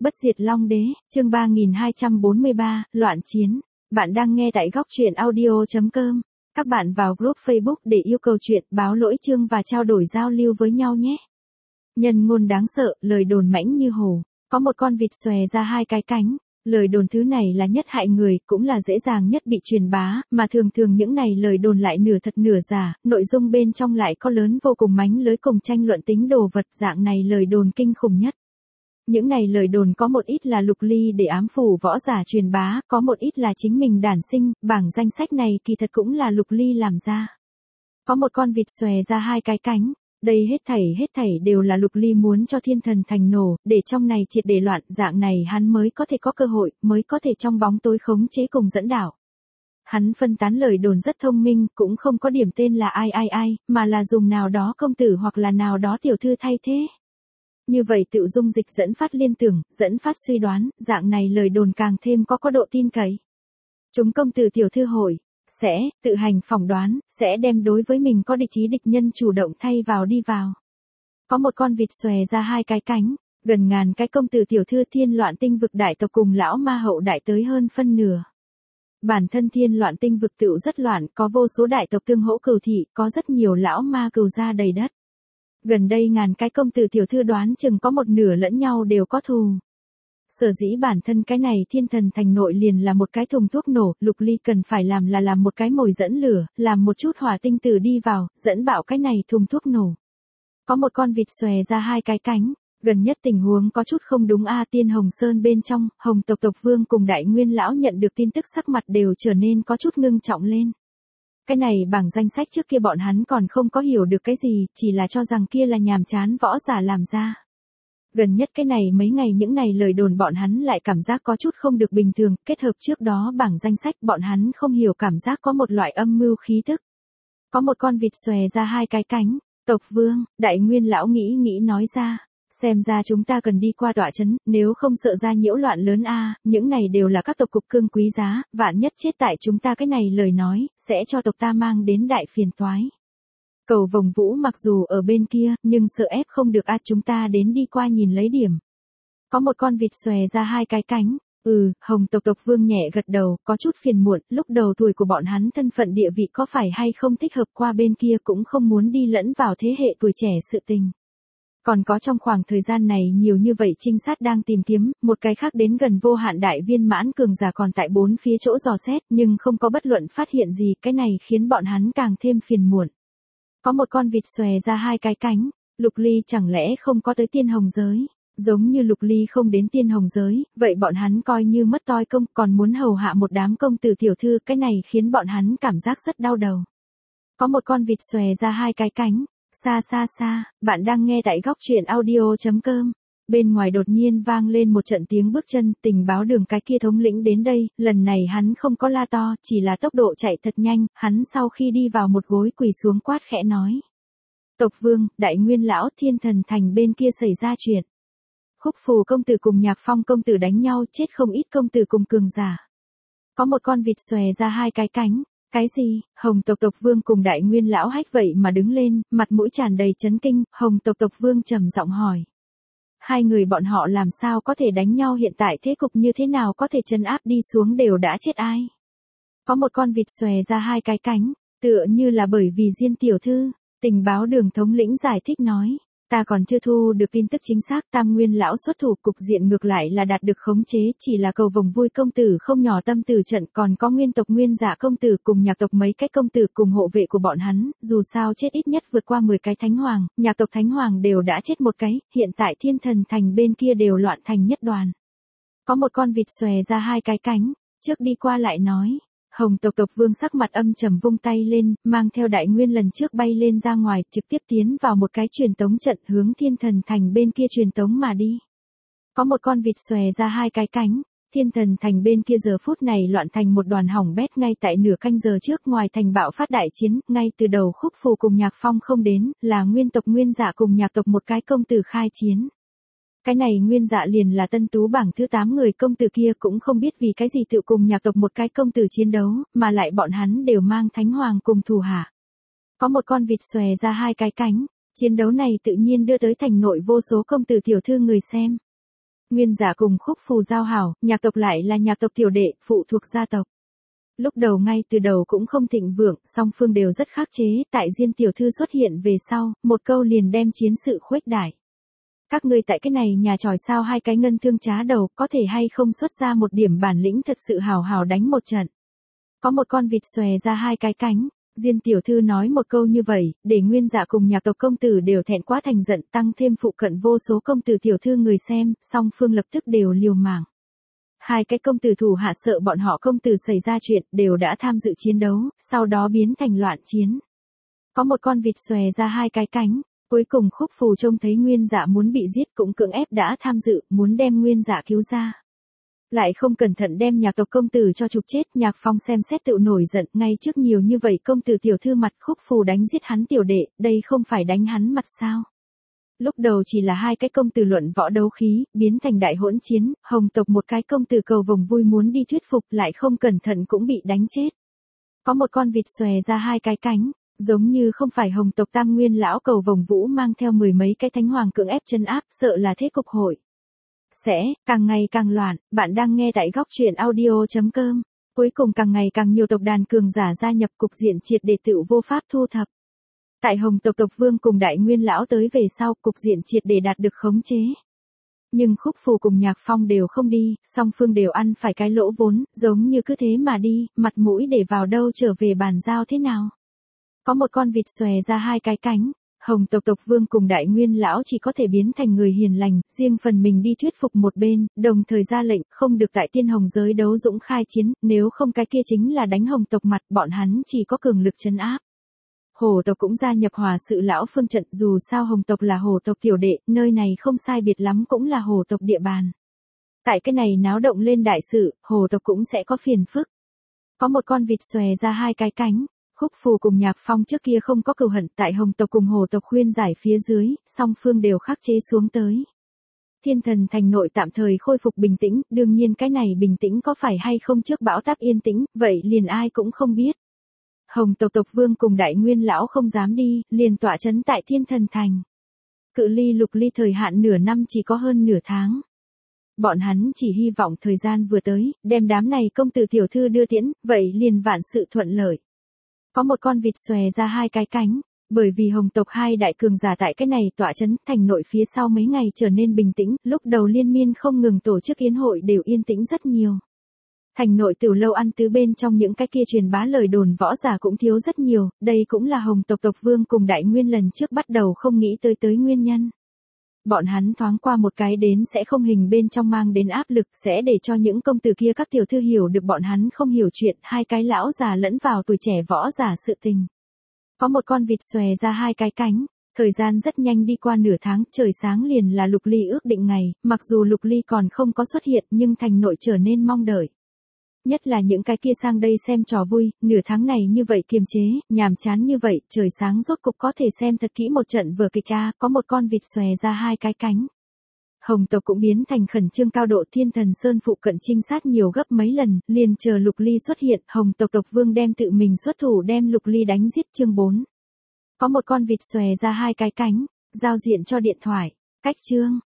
Bất diệt Long Đế, chương 3243, Loạn Chiến. Bạn đang nghe tại góc truyện audio.com. Các bạn vào group Facebook để yêu cầu chuyện, báo lỗi chương và trao đổi giao lưu với nhau nhé. Nhân ngôn đáng sợ, lời đồn mãnh như hổ. Có một con vịt xòe ra hai cái cánh. Lời đồn thứ này là nhất hại người, cũng là dễ dàng nhất bị truyền bá, mà thường thường những này lời đồn lại nửa thật nửa giả, nội dung bên trong lại có lớn vô cùng mánh lưới cùng tranh luận tính đồ vật, dạng này lời đồn kinh khủng nhất. Những này lời đồn có một ít là Lục Ly để ám phủ võ giả truyền bá, có một ít là chính mình đản sinh, bảng danh sách này kỳ thật cũng là Lục Ly làm ra. Có một con vịt xòe ra hai cái cánh. Đây hết thảy đều là Lục Ly muốn cho Thiên Thần Thành nổ, để trong này triệt để loạn, dạng này hắn mới có thể có cơ hội, mới có thể trong bóng tối khống chế cùng dẫn đảo. Hắn phân tán lời đồn rất thông minh, cũng không có điểm tên là ai, mà là dùng nào đó công tử hoặc là nào đó tiểu thư thay thế. Như vậy tự dung dịch dẫn phát liên tưởng, dẫn phát suy đoán, dạng này lời đồn càng thêm có độ tin cậy. Chúng công tử tiểu thư hội sẽ tự hành phỏng đoán, sẽ đem đối với mình có địch ý địch nhân chủ động thay vào đi vào. Có một con vịt xòe ra hai cái cánh, gần ngàn cái công tử tiểu thư Thiên Loạn Tinh vực đại tộc cùng lão ma hậu đại tới hơn phân nửa. Bản thân Thiên Loạn Tinh vực tựu rất loạn, có vô số đại tộc tương hỗ cừu thị, có rất nhiều lão ma cừu gia đầy đất. Gần đây ngàn cái công tử tiểu thư đoán chừng có một nửa lẫn nhau đều có thù. Sở dĩ bản thân cái này Thiên Thần Thành nội liền là một cái thùng thuốc nổ, Lục Ly cần phải làm là làm một cái mồi dẫn lửa, làm một chút hỏa tinh tử đi vào, dẫn bạo cái này thùng thuốc nổ. Có một con vịt xòe ra hai cái cánh, gần nhất tình huống có chút không đúng Tiên Hồng Sơn bên trong, Hồng tộc tộc vương cùng Đại Nguyên lão nhận được tin tức sắc mặt đều trở nên có chút ngưng trọng lên. Cái này bảng danh sách trước kia bọn hắn còn không có hiểu được cái gì, chỉ là cho rằng kia là nhàm chán võ giả làm ra. Gần nhất cái này mấy ngày những này lời đồn bọn hắn lại cảm giác có chút không được bình thường, kết hợp trước đó bảng danh sách bọn hắn không hiểu cảm giác có một loại âm mưu khí tức. Có một con vịt xòe ra hai cái cánh, tộc vương, Đại Nguyên lão nghĩ nói ra, xem ra chúng ta cần đi qua tọa trấn, nếu không sợ ra nhiễu loạn lớn những này đều là các tộc cục cưng quý giá, vạn nhất chết tại chúng ta cái này lời nói, sẽ cho tộc ta mang đến đại phiền toái. Cầu Vồng Vũ mặc dù ở bên kia, nhưng sợ ép không được chúng ta đến đi qua nhìn lấy điểm. Có một con vịt xòe ra hai cái cánh, Hồng tộc tộc vương nhẹ gật đầu, có chút phiền muộn, lúc đầu tuổi của bọn hắn thân phận địa vị có phải hay không thích hợp qua bên kia cũng không muốn đi lẫn vào thế hệ tuổi trẻ sự tình. Còn có trong khoảng thời gian này nhiều như vậy trinh sát đang tìm kiếm, một cái khác đến gần vô hạn đại viên mãn cường giả còn tại bốn phía chỗ dò xét, nhưng không có bất luận phát hiện gì, cái này khiến bọn hắn càng thêm phiền muộn. Có một con vịt xòe ra hai cái cánh, Lục Ly chẳng lẽ không có tới Tiên Hồng giới? Giống như Lục Ly không đến Tiên Hồng giới, vậy bọn hắn coi như mất toi công, còn muốn hầu hạ một đám công tử tiểu thư, cái này khiến bọn hắn cảm giác rất đau đầu. Có một con vịt xòe ra hai cái cánh, xa, bạn đang nghe tại góc truyện audio.com. Bên ngoài đột nhiên vang lên một trận tiếng bước chân, Tình báo đường cái kia thống lĩnh đến đây, lần này hắn không có la to, chỉ là tốc độ chạy thật nhanh, hắn sau khi đi vào một gối quỳ xuống quát khẽ nói. Tộc vương, Đại Nguyên lão, Thiên Thần Thành bên kia xảy ra chuyện. Khúc Phù công tử cùng Nhạc Phong công tử đánh nhau, chết không ít công tử cùng cường giả. Có một con vịt xòe ra hai cái cánh. Cái gì? Hồng tộc tộc vương cùng Đại Nguyên lão hách vậy mà đứng lên, mặt mũi tràn đầy chấn kinh, Hồng tộc tộc vương trầm giọng hỏi. Hai người bọn họ làm sao có thể đánh nhau, hiện tại thế cục như thế nào có thể trấn áp đi xuống, đều đã chết ai? Có một con vịt xòe ra hai cái cánh, tựa như là bởi vì Diên tiểu thư, Tình báo đường thống lĩnh giải thích nói. Ta còn chưa thu được tin tức chính xác, Tam Nguyên lão xuất thủ, cục diện ngược lại là đạt được khống chế, chỉ là Cầu Vồng Vui công tử không nhỏ tâm tử trận, còn có Nguyên tộc Nguyên Dạ công tử cùng Nhạc tộc mấy cái công tử cùng hộ vệ của bọn hắn, dù sao chết ít nhất vượt qua 10 cái thánh hoàng, Nhạc tộc thánh hoàng đều đã chết một cái, hiện tại Thiên Thần Thành bên kia đều loạn thành nhất đoàn. Có một con vịt xòe ra hai cái cánh, trước đi qua lại nói. Hồng tộc tộc vương sắc mặt âm trầm vung tay lên, mang theo Đại Nguyên lần trước bay lên ra ngoài, trực tiếp tiến vào một cái truyền tống trận hướng Thiên Thần Thành bên kia truyền tống mà đi. Có một con vịt xòe ra hai cái cánh, Thiên Thần Thành bên kia giờ phút này loạn thành một đoàn hỏng bét, ngay tại nửa canh giờ trước ngoài thành bạo phát đại chiến, ngay từ đầu Khúc Phù cùng Nhạc Phong không đến, là Nguyên tộc Nguyên Dạ cùng Nhạc tộc một cái công tử khai chiến. Cái này Nguyên Dạ liền là tân tú bảng thứ 8 người công tử kia, cũng không biết vì cái gì tự cùng Nhạc tộc một cái công tử chiến đấu, mà lại bọn hắn đều mang thánh hoàng cùng thủ hạ. Có một con vịt xòe ra hai cái cánh, chiến đấu này tự nhiên đưa tới thành nội vô số công tử tiểu thư người xem. Nguyên Dạ cùng Khúc Phù giao hảo, nhạc tộc lại là nhạc tộc tiểu đệ, phụ thuộc gia tộc. Lúc đầu ngay từ đầu cũng không thịnh vượng, song phương đều rất khắc chế, tại Diên tiểu thư xuất hiện về sau, một câu liền đem chiến sự khuếch đại. Các ngươi tại cái này nhà tròi sao hai cái ngân thương trá đầu, có thể hay không xuất ra một điểm bản lĩnh thật sự hào hào đánh một trận. Có một con vịt xòe ra hai cái cánh, Diên tiểu thư nói một câu như vậy, để Nguyên Dạ cùng nhạc tộc công tử đều thẹn quá thành giận, tăng thêm phụ cận vô số công tử tiểu thư người xem, song phương lập tức đều liều mạng. Hai cái công tử thủ hạ sợ bọn họ công tử xảy ra chuyện, đều đã tham dự chiến đấu, sau đó biến thành loạn chiến. Có một con vịt xòe ra hai cái cánh, cuối cùng Khúc Phù trông thấy Nguyên Dạ muốn bị giết cũng cưỡng ép đã tham dự, muốn đem Nguyên Dạ cứu ra. Lại không cẩn thận đem nhạc tộc công tử cho trục chết, Nhạc Phong xem xét tự nổi giận, ngay trước nhiều như vậy công tử tiểu thư mặt, Khúc Phù đánh giết hắn tiểu đệ, đây không phải đánh hắn mặt sao? Lúc đầu chỉ là hai cái công tử luận võ đấu khí, biến thành đại hỗn chiến, Hồng tộc một cái công tử cầu vồng vui muốn đi thuyết phục, lại không cẩn thận cũng bị đánh chết. Có một con vịt xòe ra hai cái cánh, giống như không phải Hồng tộc Tam Nguyên lão cầu vồng vũ mang theo mười mấy cái thánh hoàng cưỡng ép chân áp, sợ là thế cục hội sẽ càng ngày càng loạn. Bạn đang nghe tại góc truyện audio.com. Cuối cùng càng ngày càng nhiều tộc đàn cường giả gia nhập, cục diện triệt để tự vô pháp thu thập. Tại Hồng tộc tộc vương cùng Đại Nguyên lão tới về sau, cục diện triệt để đạt được khống chế. Nhưng Khúc Phù cùng Nhạc Phong đều không đi, song phương đều ăn phải cái lỗ vốn, giống như cứ thế mà đi, mặt mũi để vào đâu trở về bàn giao thế nào. Có một con vịt xòe ra hai cái cánh, Hồng tộc tộc vương cùng Đại Nguyên lão chỉ có thể biến thành người hiền lành, riêng phần mình đi thuyết phục một bên, đồng thời ra lệnh không được tại Tiên Hồng giới đấu dũng khai chiến, nếu không cái kia chính là đánh Hồng tộc mặt, bọn hắn chỉ có cường lực trấn áp. Hổ tộc cũng gia nhập hòa sự lão phương trận, dù sao Hồng tộc là hổ tộc tiểu đệ, nơi này không sai biệt lắm cũng là hổ tộc địa bàn. Tại cái này náo động lên đại sự, hổ tộc cũng sẽ có phiền phức. Có một con vịt xòe ra hai cái cánh, Khúc Phù cùng Nhạc Phong trước kia không có cừu hận, tại Hồng tộc cùng hổ tộc khuyên giải phía dưới, song phương đều khắc chế xuống tới. Thiên Thần thành nội tạm thời khôi phục bình tĩnh, đương nhiên cái này bình tĩnh có phải hay không trước bão táp yên tĩnh, vậy liền ai cũng không biết. Hồng tộc tộc vương cùng Đại Nguyên lão không dám đi, liền tọa trấn tại Thiên Thần thành. Cự ly Lục Ly thời hạn nửa năm chỉ có hơn nửa tháng. Bọn hắn chỉ hy vọng thời gian vừa tới, đem đám này công tử tiểu thư đưa tiễn, vậy liền vạn sự thuận lợi. Có một con vịt xòe ra hai cái cánh, bởi vì Hồng tộc hai đại cường giả tại cái này tọa trấn, thành nội phía sau mấy ngày trở nên bình tĩnh, lúc đầu liên miên không ngừng tổ chức yến hội đều yên tĩnh rất nhiều. Thành nội tiểu lâu ăn tứ bên trong những cái kia truyền bá lời đồn võ giả cũng thiếu rất nhiều, đây cũng là Hồng tộc tộc vương cùng Đại Nguyên lần trước bắt đầu không nghĩ tới nguyên nhân. Bọn hắn thoáng qua một cái đến sẽ không hình bên trong mang đến áp lực, sẽ để cho những công tử kia các tiểu thư hiểu được bọn hắn không hiểu chuyện, hai cái lão già lẫn vào tuổi trẻ võ giả sự tình. Có một con vịt xòe ra hai cái cánh, thời gian rất nhanh đi qua nửa tháng, trời sáng liền là Lục Ly ước định ngày, mặc dù Lục Ly còn không có xuất hiện nhưng thành nội trở nên mong đợi. Nhất là những cái kia sang đây xem trò vui, nửa tháng này như vậy kiềm chế, nhàm chán như vậy, trời sáng rốt cục có thể xem thật kỹ một trận vở kịch a, có một con vịt xòe ra hai cái cánh. Hồng tộc cũng biến thành khẩn trương cao độ, Thiên Thần Sơn phụ cận trinh sát nhiều gấp mấy lần, liền chờ Lục Ly xuất hiện, Hồng tộc tộc vương đem tự mình xuất thủ đem Lục Ly đánh giết. Chương 4. Có một con vịt xòe ra hai cái cánh, giao diện cho điện thoại, cách chương.